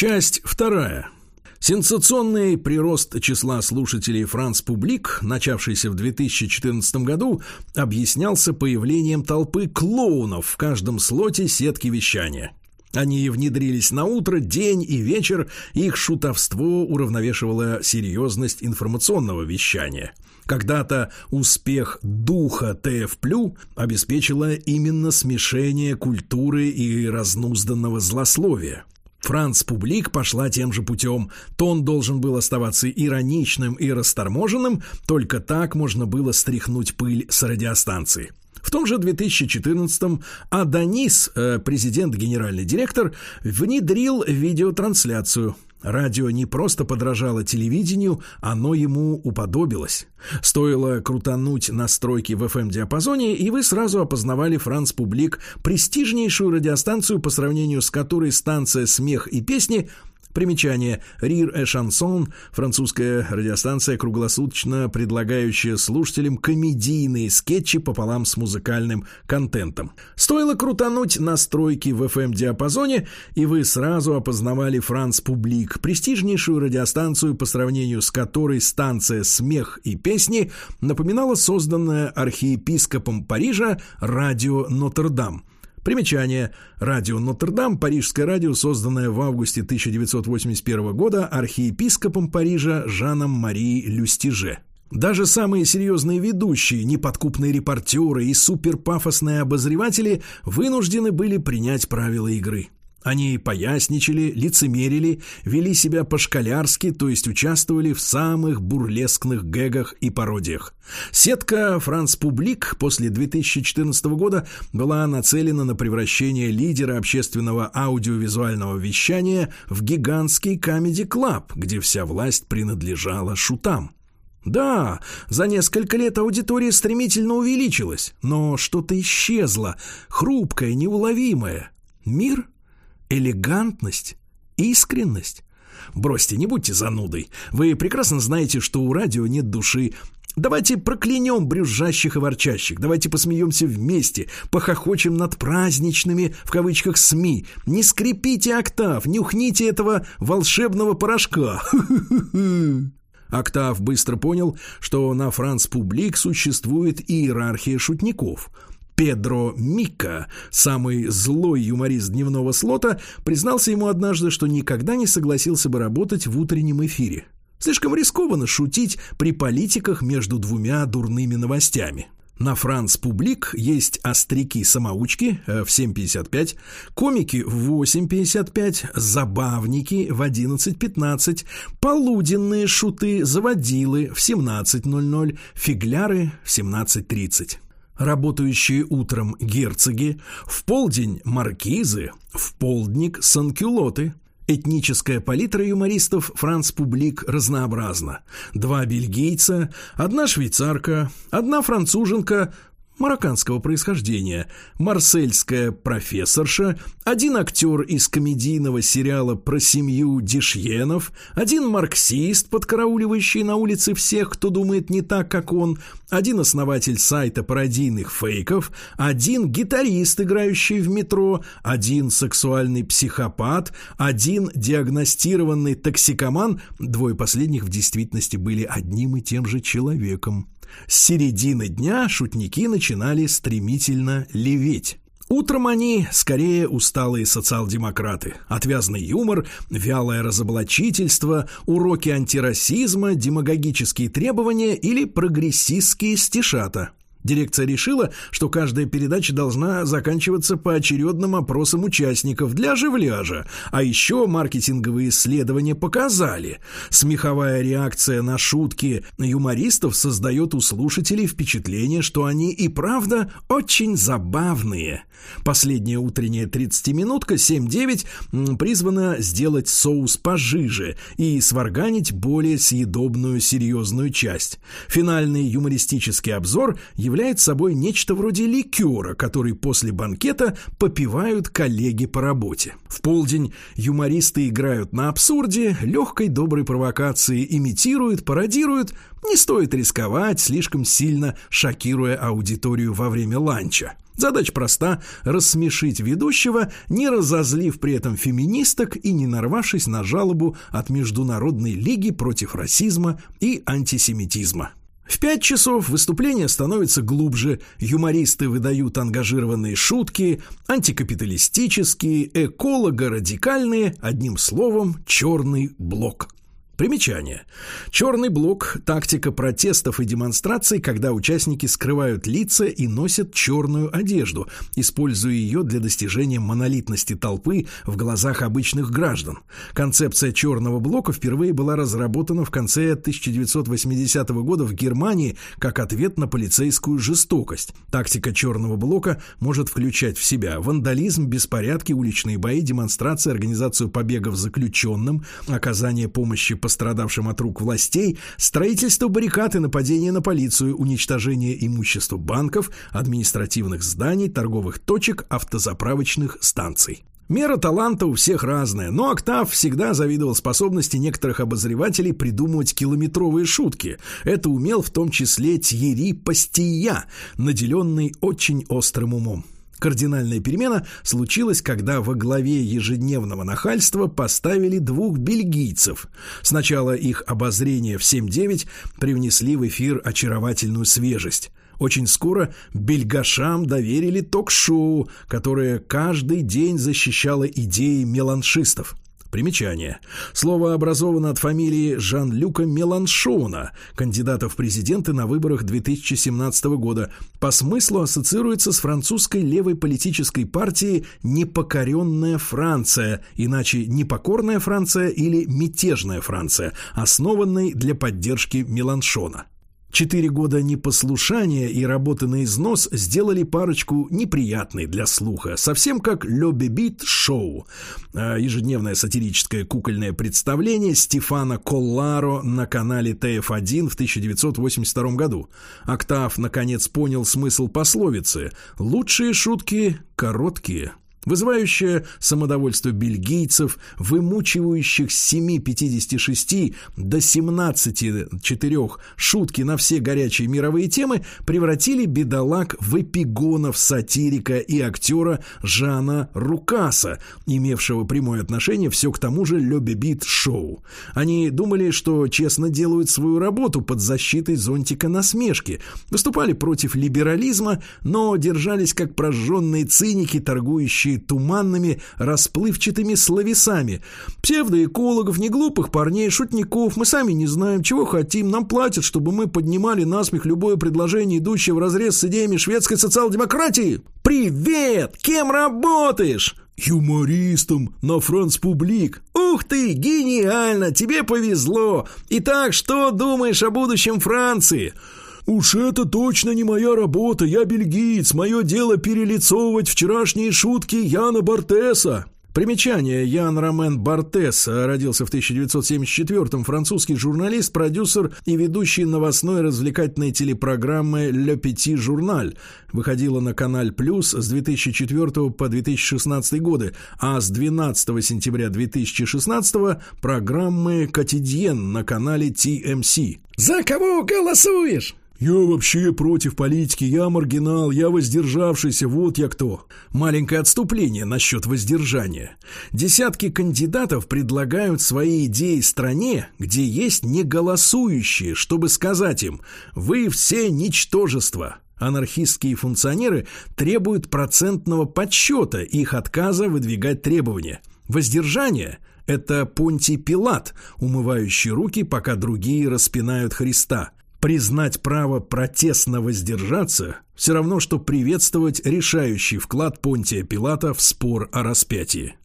Часть вторая. Сенсационный прирост числа слушателей «Франс Публик», начавшийся в 2014 году, объяснялся появлением толпы клоунов в каждом слоте сетки вещания. Они внедрились на утро, день и вечер, и их шутовство уравновешивало серьезность информационного вещания. Когда-то успех духа ТФ+ обеспечило именно смешение культуры и разнузданного злословия. «Франс Публик» пошла тем же путем. Тон должен был оставаться ироничным и расторможенным, только так можно было стряхнуть пыль с радиостанции. В том же 2014-м Адонис, президент-генеральный директор, внедрил видеотрансляцию. Радио не просто подражало телевидению, оно ему уподобилось. Стоило крутануть настройки в FM-диапазоне, и вы сразу опознавали «Франс Публик», престижнейшую радиостанцию, по сравнению с которой станция «Смех и песни». Примечание. Rire et Chanson – французская радиостанция, круглосуточно предлагающая слушателям комедийные скетчи пополам с музыкальным контентом. Стоило крутануть настройки в FM-диапазоне, и вы сразу опознавали «Франс Публик», престижнейшую радиостанцию, по сравнению с которой станция «Смех и песни» напоминала созданное архиепископом Парижа радио «Нотр-Дам». Примечание. Радио «Нотр-Дам» – парижское радио, созданное в августе 1981 года архиепископом Парижа Жаном Мари Люстиже. Даже самые серьезные ведущие, неподкупные репортеры и суперпафосные обозреватели вынуждены были принять правила игры. Они поясничали, лицемерили, вели себя по-школярски, то есть участвовали в самых бурлескных гэгах и пародиях. Сетка «Франс Публик» после 2014 года была нацелена на превращение лидера общественного аудиовизуального вещания в гигантский комеди-клаб, где вся власть принадлежала шутам. Да, за несколько лет аудитория стремительно увеличилась, но что-то исчезло, хрупкое, неуловимое. Мир? Элегантность? Искренность? Бросьте, не будьте занудой. Вы прекрасно знаете, что у радио нет души. Давайте проклянем брюзжащих и ворчащих. Давайте посмеемся вместе, похохочем над праздничными, в кавычках, СМИ. Не скрипите октав, нюхните этого волшебного порошка. Октав быстро понял, что на «Франс Публик» существует иерархия шутников. Педро Мика, самый злой юморист дневного слота, признался ему однажды, что никогда не согласился бы работать в утреннем эфире. Слишком рискованно шутить при политиках между двумя дурными новостями. На «Франс Публик» есть остряки-самоучки в 7:55, комики в 8:55, забавники в 11:15, полуденные шуты-заводилы в 17:00, фигляры в 17:30. Работающие утром герцоги, в полдень маркизы, в полдник санкюлоты. Этническая палитра юмористов «Франс Публик» разнообразна. 2 бельгийца, 1 швейцарка, 1 француженка марокканского происхождения, марсельская профессорша, 1 актер из комедийного сериала про семью Дишьенов, 1 марксист, подкарауливающий на улице всех, кто думает не так, как он, 1 основатель сайта пародийных фейков, 1 гитарист, играющий в метро, 1 сексуальный психопат, 1 диагностированный токсикоман. 2 последних в действительности были одним и тем же человеком. С середины дня шутники начинали стремительно леветь. Утром они скорее усталые социал-демократы. Отвязный юмор, вялое разоблачительство, уроки антирасизма, демагогические требования или прогрессистские стишата. Дирекция решила, что каждая передача должна заканчиваться поочередным опросом участников для оживляжа. А еще маркетинговые исследования показали: смеховая реакция на шутки юмористов создает у слушателей впечатление, что они и правда очень забавные. Последняя утренняя 30-минутка 7-9 призвана сделать соус пожиже и сварганить более съедобную серьезную часть. Финальный юмористический обзор является собой нечто вроде ликера, который после банкета попивают коллеги по работе. В полдень юмористы играют на абсурде, легкой доброй провокации имитируют, пародируют. Не стоит рисковать, слишком сильно шокируя аудиторию во время ланча. Задача проста – рассмешить ведущего, не разозлив при этом феминисток и не нарвавшись на жалобу от Международной лиги против расизма и антисемитизма. В 5 часов выступление становится глубже, юмористы выдают ангажированные шутки, антикапиталистические, эколого-радикальные, одним словом, черный блок. Примечание. Черный блок – тактика протестов и демонстраций, когда участники скрывают лица и носят черную одежду, используя ее для достижения монолитности толпы в глазах обычных граждан. Концепция черного блока впервые была разработана в конце 1980 года в Германии как ответ на полицейскую жестокость. Тактика черного блока может включать в себя вандализм, беспорядки, уличные бои, демонстрации, организацию побегов заключенным, оказание помощи пострадавшим от рук властей, строительство баррикад и нападение на полицию, уничтожение имущества банков, административных зданий, торговых точек, автозаправочных станций. Мера таланта у всех разная, но Октав всегда завидовал способности некоторых обозревателей придумывать километровые шутки. Это умел в том числе Тьерри Пастия, наделенный очень острым умом. Кардинальная перемена случилась, когда во главе ежедневного нахальства поставили 2 бельгийцев. Сначала их обозрения в 7-9 привнесли в эфир очаровательную свежесть. Очень скоро бельгашам доверили ток-шоу, которое каждый день защищало идеи меланшистов. Примечание. Слово образовано от фамилии Жан-Люка Меланшона, кандидата в президенты на выборах 2017 года. По смыслу ассоциируется с французской левой политической партией «Непокоренная Франция», иначе «Непокорная Франция» или «Мятежная Франция», основанной для поддержки Меланшона. 4 года непослушания и работы на износ сделали парочку неприятной для слуха, совсем как «Le Bébé Show», ежедневное сатирическое кукольное представление Стефано Колларо на канале ТФ1 в 1982 году. Октав, наконец, понял смысл пословицы «Лучшие шутки короткие». Вызывающее самодовольство бельгийцев, вымучивающих с 7,56 до 17,4 шутки на все горячие мировые темы, превратили бедолаг в эпигонов сатирика и актера Жана Рукаса, имевшего прямое отношение все к тому же «Le Bébé Show». Они думали, что честно делают свою работу под защитой зонтика насмешки, выступали против либерализма, но держались как прожженные циники, торгующие туманными, расплывчатыми словесами. Псевдоэкологов, неглупых парней, шутников. Мы сами не знаем, чего хотим. Нам платят, чтобы мы поднимали насмех любое предложение, идущее вразрез с идеями шведской социал-демократии. Привет! Кем работаешь? Юмористом на Франс Публик. Ух ты, гениально! Тебе повезло! Итак, что думаешь о будущем Франции? «Уж это точно не моя работа, я бельгиец, мое дело перелицовывать вчерашние шутки Яна Бартеса». Примечание. Ян Ромен Бартес родился в 1974-м, французский журналист, продюсер и ведущий новостной развлекательной телепрограммы «Le Petit Journal». Выходила на канале «Плюс» с 2004 по 2016 годы, а с 12 сентября 2016 программы «Котидьен» на канале TMC. «За кого голосуешь?» «Я вообще против политики, я маргинал, я воздержавшийся, вот я кто». Маленькое отступление насчет воздержания. Десятки кандидатов предлагают свои идеи стране, где есть неголосующие, чтобы сказать им: «Вы все ничтожество». Анархистские функционеры требуют процентного подсчета их отказа выдвигать требования. Воздержание – это Понтий Пилат, умывающий руки, пока другие распинают Христа. Признать право протестно воздержаться – все равно, что приветствовать решающий вклад Понтия Пилата в спор о распятии.